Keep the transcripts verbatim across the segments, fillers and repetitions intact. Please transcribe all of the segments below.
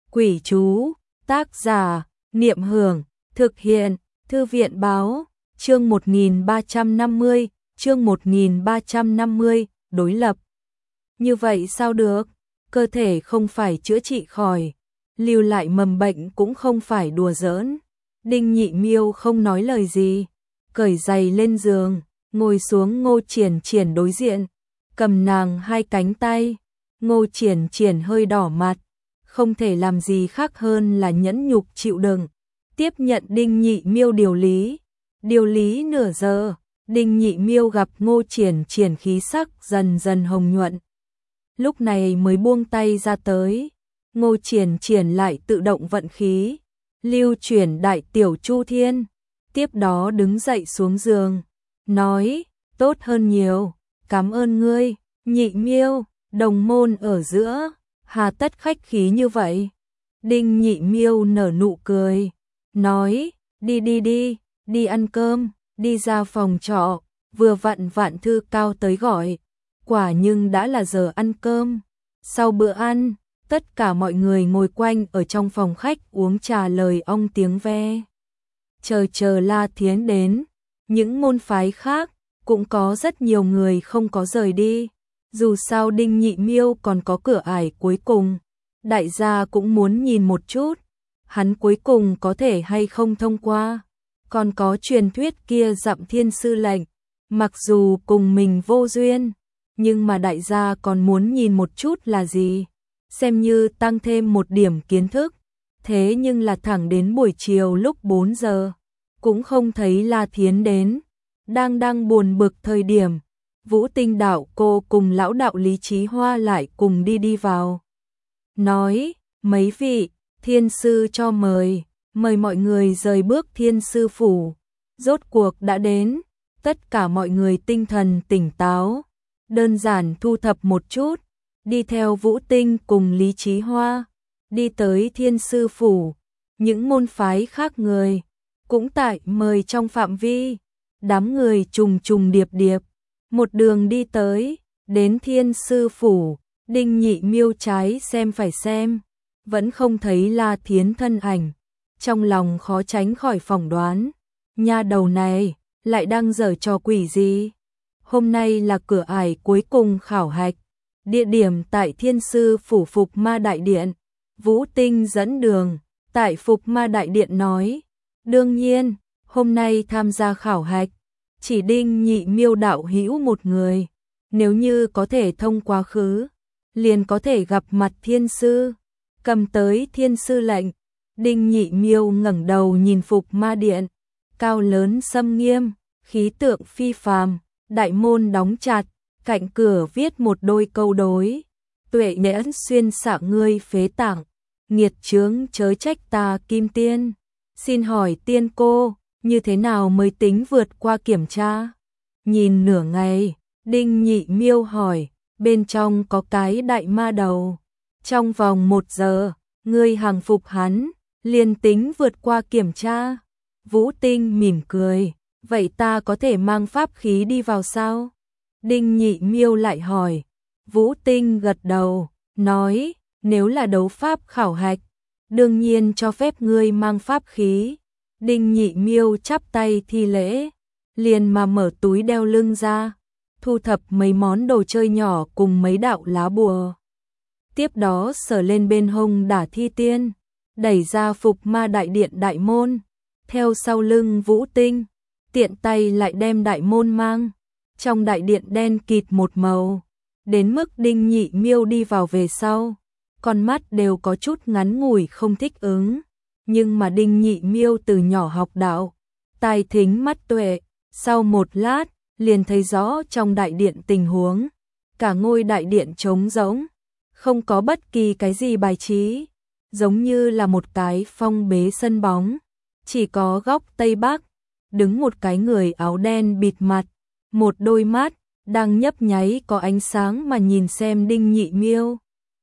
Quỷ chú, tác giả, Niệm Hưởng, thực hiện, Thư viện báo, chương một nghìn ba trăm năm mươi, chương một nghìn ba trăm năm mươi, đối lập. Như vậy sao được, cơ thể không phải chữa trị khỏi, lưu lại mầm bệnh cũng không phải đùa giỡn. Đinh Nhị Miêu không nói lời gì, cởi giày lên giường, ngồi xuống Ngô Triển Triển đối diện, cầm nàng hai cánh tay. Ngô Triển Triển hơi đỏ mặt, không thể làm gì khác hơn là nhẫn nhục chịu đựng, tiếp nhận Đinh Nhị Miêu điều lý. Điều lý nửa giờ, Đinh Nhị Miêu gặp Ngô Triển Triển khí sắc dần dần hồng nhuận. Lúc này mới buông tay ra tới, Ngô Triển Triển lại tự động vận khí, lưu chuyển đại tiểu chu thiên, tiếp đó đứng dậy xuống giường, nói, tốt hơn nhiều, cảm ơn ngươi, Nhị Miêu, đồng môn ở giữa, hà tất khách khí như vậy. Đinh Nhị Miêu nở nụ cười, nói, đi đi đi, đi ăn cơm, đi ra phòng trọ, vừa vặn Vạn Thư Cao tới gọi, quả nhưng đã là giờ ăn cơm. Sau bữa ăn, tất cả mọi người ngồi quanh ở trong phòng khách uống trà lời ong tiếng ve. Chờ chờ La Thiến đến, những môn phái khác cũng có rất nhiều người không có rời đi. Dù sao Đinh Nhị Miêu còn có cửa ải cuối cùng, đại gia cũng muốn nhìn một chút, hắn cuối cùng có thể hay không thông qua. Còn có truyền thuyết kia Dặm Thiên Sư lệnh, mặc dù cùng mình vô duyên, nhưng mà đại gia còn muốn nhìn một chút là gì, xem như tăng thêm một điểm kiến thức. Thế nhưng là thẳng đến buổi chiều lúc bốn giờ, cũng không thấy La Thiến đến. Đang đang buồn bực thời điểm, Vũ Tinh đạo cô cùng lão đạo Lý Chí Hoa lại cùng đi đi vào. Nói, mấy vị, thiên sư cho mời, mời mọi người rời bước thiên sư phủ. Rốt cuộc đã đến, tất cả mọi người tinh thần tỉnh táo, đơn giản thu thập một chút, đi theo Vũ Tinh cùng Lý Chí Hoa, đi tới thiên sư phủ. Những môn phái khác người, cũng tại mời trong phạm vi, đám người trùng trùng điệp điệp. Một đường đi tới, đến thiên sư phủ, Đinh Nhị Miêu trái xem phải xem, vẫn không thấy La Thiến thân ảnh. Trong lòng khó tránh khỏi phỏng đoán, nha đầu này, lại đang giở trò quỷ gì? Hôm nay là cửa ải cuối cùng khảo hạch, địa điểm tại thiên sư phủ Phục Ma Đại Điện. Vũ Tinh dẫn đường, tại Phục Ma Đại Điện nói, đương nhiên, hôm nay tham gia khảo hạch, chỉ Đinh Nhị Miêu đạo hữu một người, nếu như có thể thông quá khứ, liền có thể gặp mặt thiên sư, cầm tới thiên sư lệnh. Đinh Nhị Miêu ngẩng đầu nhìn Phục Ma Điện, cao lớn xâm nghiêm, khí tượng phi phàm, đại môn đóng chặt, cạnh cửa viết một đôi câu đối, tuệ nhãn xuyên xạ ngươi phế tạng, nghiệt chướng chớ trách ta kim tiên. Xin hỏi tiên cô, như thế nào mới tính vượt qua kiểm tra? Nhìn nửa ngày, Đinh Nhị Miêu hỏi, bên trong có cái đại ma đầu, trong vòng một giờ, ngươi hàng phục hắn, liền tính vượt qua kiểm tra. Vũ Tinh mỉm cười, vậy ta có thể mang pháp khí đi vào sao? Đinh Nhị Miêu lại hỏi. Vũ Tinh gật đầu, nói, nếu là đấu pháp khảo hạch, đương nhiên cho phép ngươi mang pháp khí. Đinh Nhị Miêu chắp tay thi lễ, liền mà mở túi đeo lưng ra, thu thập mấy món đồ chơi nhỏ cùng mấy đạo lá bùa. Tiếp đó sờ lên bên hông đả thi tiên, đẩy ra Phục Ma Đại Điện đại môn, theo sau lưng Vũ Tinh, tiện tay lại đem đại môn mang. Trong đại điện đen kịt một màu, đến mức Đinh Nhị Miêu đi vào về sau, con mắt đều có chút ngắn ngủi không thích ứng. Nhưng mà Đinh Nhị Miêu từ nhỏ học đạo, tai thính mắt tuệ, sau một lát, liền thấy rõ trong đại điện tình huống. Cả ngôi đại điện trống rỗng, không có bất kỳ cái gì bài trí, giống như là một cái phong bế sân bóng. Chỉ có góc Tây Bắc, đứng một cái người áo đen bịt mặt, một đôi mắt, đang nhấp nháy có ánh sáng mà nhìn xem Đinh Nhị Miêu.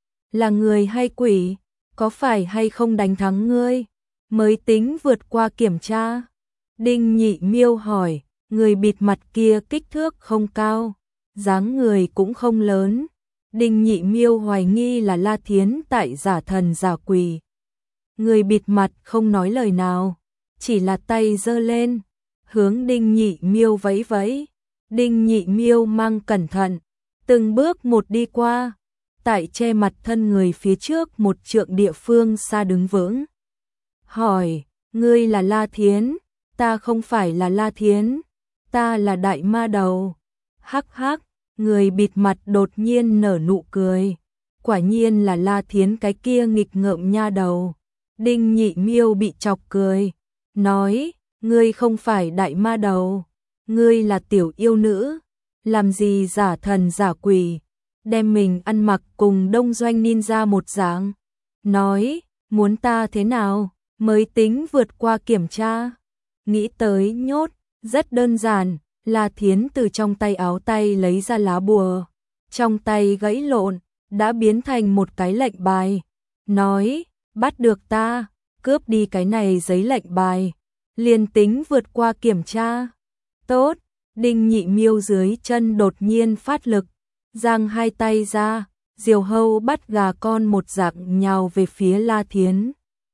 Là người hay quỷ, có phải hay không đánh thắng ngươi, mới tính vượt qua kiểm tra? Đinh Nhị Miêu hỏi, người bịt mặt kia kích thước không cao, dáng người cũng không lớn. Đinh Nhị Miêu hoài nghi là La Thiến tại giả thần giả quỷ, Người bịt mặt không nói lời nào, chỉ là tay giơ lên, hướng Đinh Nhị Miêu vẫy vẫy. Đinh Nhị Miêu mang cẩn thận, từng bước một đi qua, tại che mặt thân người phía trước một trượng địa phương xa đứng vững. Hỏi, ngươi là La Thiến? Ta không phải là La Thiến, ta là Đại Ma Đầu. Hắc hắc, người bịt mặt đột nhiên nở nụ cười. Quả nhiên là La Thiến cái kia nghịch ngợm nha đầu. Đinh Nhị Miêu bị chọc cười, nói, ngươi không phải Đại Ma Đầu, ngươi là tiểu yêu nữ, làm gì giả thần giả quỷ, đem mình ăn mặc cùng đông doanh ninja một dạng. Nói, muốn ta thế nào mới tính vượt qua kiểm tra? Nghĩ tới nhốt, rất đơn giản. La Thiến từ trong tay áo tay lấy ra lá bùa, trong tay gãy lộn, đã biến thành một cái lệnh bài. Nói, bắt được ta, cướp đi cái này giấy lệnh bài, liền tính vượt qua kiểm tra. Tốt, Đinh Nhị Miêu dưới chân đột nhiên phát lực, giang hai tay ra, diều hâu bắt gà con một dạng nhào về phía La Thiến.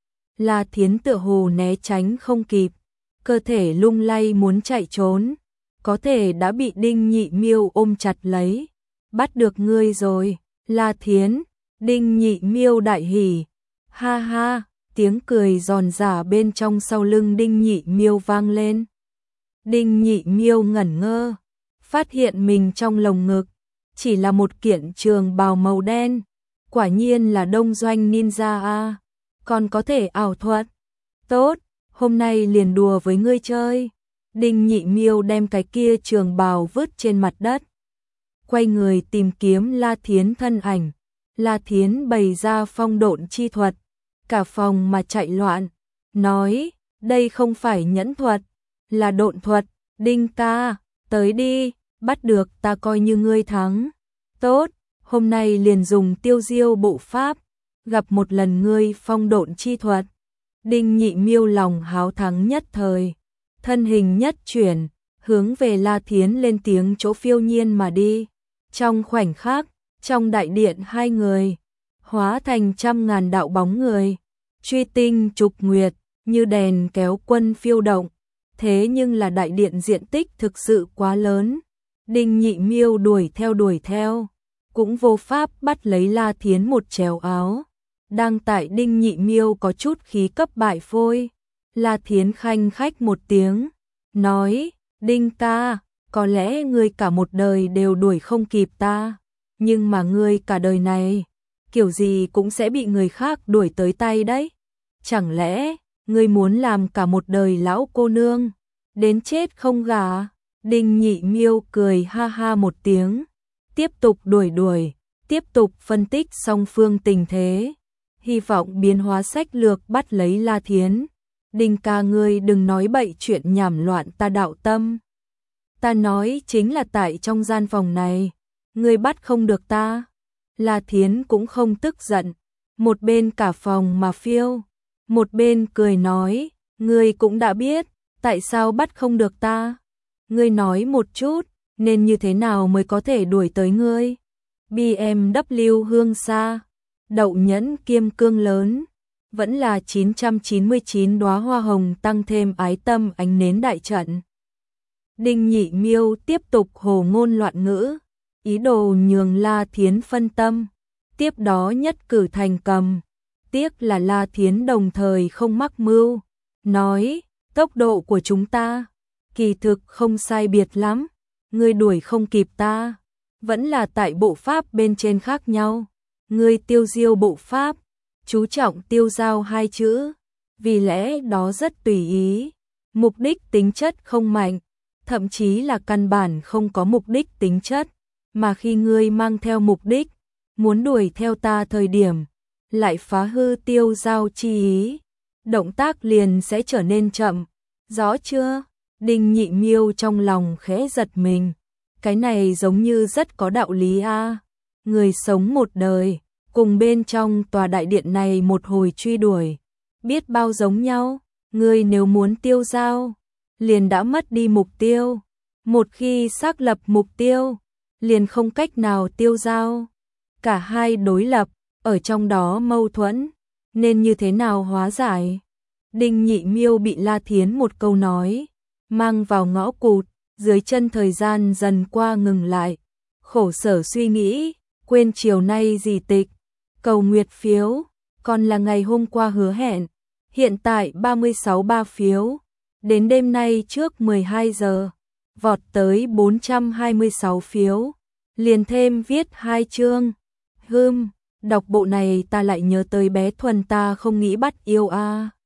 La Thiến tựa hồ né tránh không kịp, cơ thể lung lay muốn chạy trốn, có thể đã bị Đinh Nhị Miêu ôm chặt lấy. Bắt được ngươi rồi, La Thiến. Đinh Nhị Miêu đại hỉ, ha ha, tiếng cười giòn giã bên trong sau lưng Đinh Nhị Miêu vang lên. Đinh Nhị Miêu ngẩn ngơ, phát hiện mình trong lồng ngực chỉ là một kiện trường bào màu đen, quả nhiên là đông doanh ninja a, còn có thể ảo thuật. Tốt, hôm nay liền đùa với ngươi chơi. Đinh Nhị Miêu đem cái kia trường bào vứt trên mặt đất, quay người tìm kiếm La Thiến thân ảnh. La Thiến bày ra phong độn chi thuật, cả phòng mà chạy loạn, nói, đây không phải nhẫn thuật, là độn thuật. Đinh ca, tới đi, bắt được ta coi như ngươi thắng. Tốt, hôm nay liền dùng tiêu diêu bộ pháp, gặp một lần ngươi phong độn chi thuật. Đinh Nhị Miêu lòng háo thắng nhất thời, thân hình nhất chuyển, hướng về La Thiến lên tiếng chỗ phiêu nhiên mà đi. Trong khoảnh khắc, trong đại điện hai người hóa thành trăm ngàn đạo bóng người, truy tinh trục nguyệt, như đèn kéo quân phiêu động. Thế nhưng là đại điện diện tích thực sự quá lớn, Đinh Nhị Miêu đuổi theo đuổi theo, cũng vô pháp bắt lấy La Thiến một chéo áo. Đang tại Đinh Nhị Miêu có chút khí cấp bại phôi, La Thiến khanh khách một tiếng, nói, Đinh ca, có lẽ ngươi cả một đời đều đuổi không kịp ta, nhưng mà ngươi cả đời này, kiểu gì cũng sẽ bị người khác đuổi tới tay đấy. Chẳng lẽ, ngươi muốn làm cả một đời lão cô nương, đến chết không gả? Đinh Nhị Miêu cười ha ha một tiếng, tiếp tục đuổi đuổi, tiếp tục phân tích song phương tình thế, hy vọng biến hóa sách lược bắt lấy La Thiến. Đinh ca ngươi đừng nói bậy chuyện nhảm loạn ta đạo tâm. Ta nói chính là tại trong gian phòng này, ngươi bắt không được ta. La Thiến cũng không tức giận, một bên cả phòng mà phiêu, một bên cười nói, ngươi cũng đã biết, tại sao bắt không được ta? Ngươi nói một chút, nên như thế nào mới có thể đuổi tới ngươi? bê em vê hương xa, đậu nhẫn kim cương lớn, vẫn là chín trăm chín mươi chín đóa hoa hồng tăng thêm ái tâm ánh nến đại trận. Đinh Nhị Miêu tiếp tục hồ ngôn loạn ngữ, ý đồ nhường La Thiến phân tâm, tiếp đó nhất cử thành cầm. Tiếc là La Thiến đồng thời không mắc mưu, nói, tốc độ của chúng ta, kỳ thực không sai biệt lắm, ngươi đuổi không kịp ta, vẫn là tại bộ pháp bên trên khác nhau. Ngươi tiêu diêu bộ pháp, chú trọng tiêu giao hai chữ, vì lẽ đó rất tùy ý, mục đích tính chất không mạnh, thậm chí là căn bản không có mục đích tính chất, mà khi ngươi mang theo mục đích, muốn đuổi theo ta thời điểm, lại phá hư tiêu giao chi ý, động tác liền sẽ trở nên chậm, rõ chưa? Đinh Nhị Miêu trong lòng khẽ giật mình, cái này giống như rất có đạo lý a. Người sống một đời, cùng bên trong tòa đại điện này một hồi truy đuổi, biết bao giống nhau. Ngươi nếu muốn tiêu giao, liền đã mất đi mục tiêu, một khi xác lập mục tiêu, liền không cách nào tiêu giao. Cả hai đối lập, ở trong đó mâu thuẫn, nên như thế nào hóa giải? Đinh Nhị Miêu bị La Thiến một câu nói mang vào ngõ cụt, dưới chân thời gian dần qua ngừng lại, khổ sở suy nghĩ, quên chiều nay gì tịch, cầu nguyệt phiếu, còn là ngày hôm qua hứa hẹn, hiện tại ba mươi sáu ba phiếu, đến đêm nay trước mười hai giờ, vọt tới bốn trăm hai mươi sáu phiếu, liền thêm viết hai chương. Hừm, đọc bộ này ta lại nhớ tới bé Thuần ta không nghĩ bắt yêu a. À.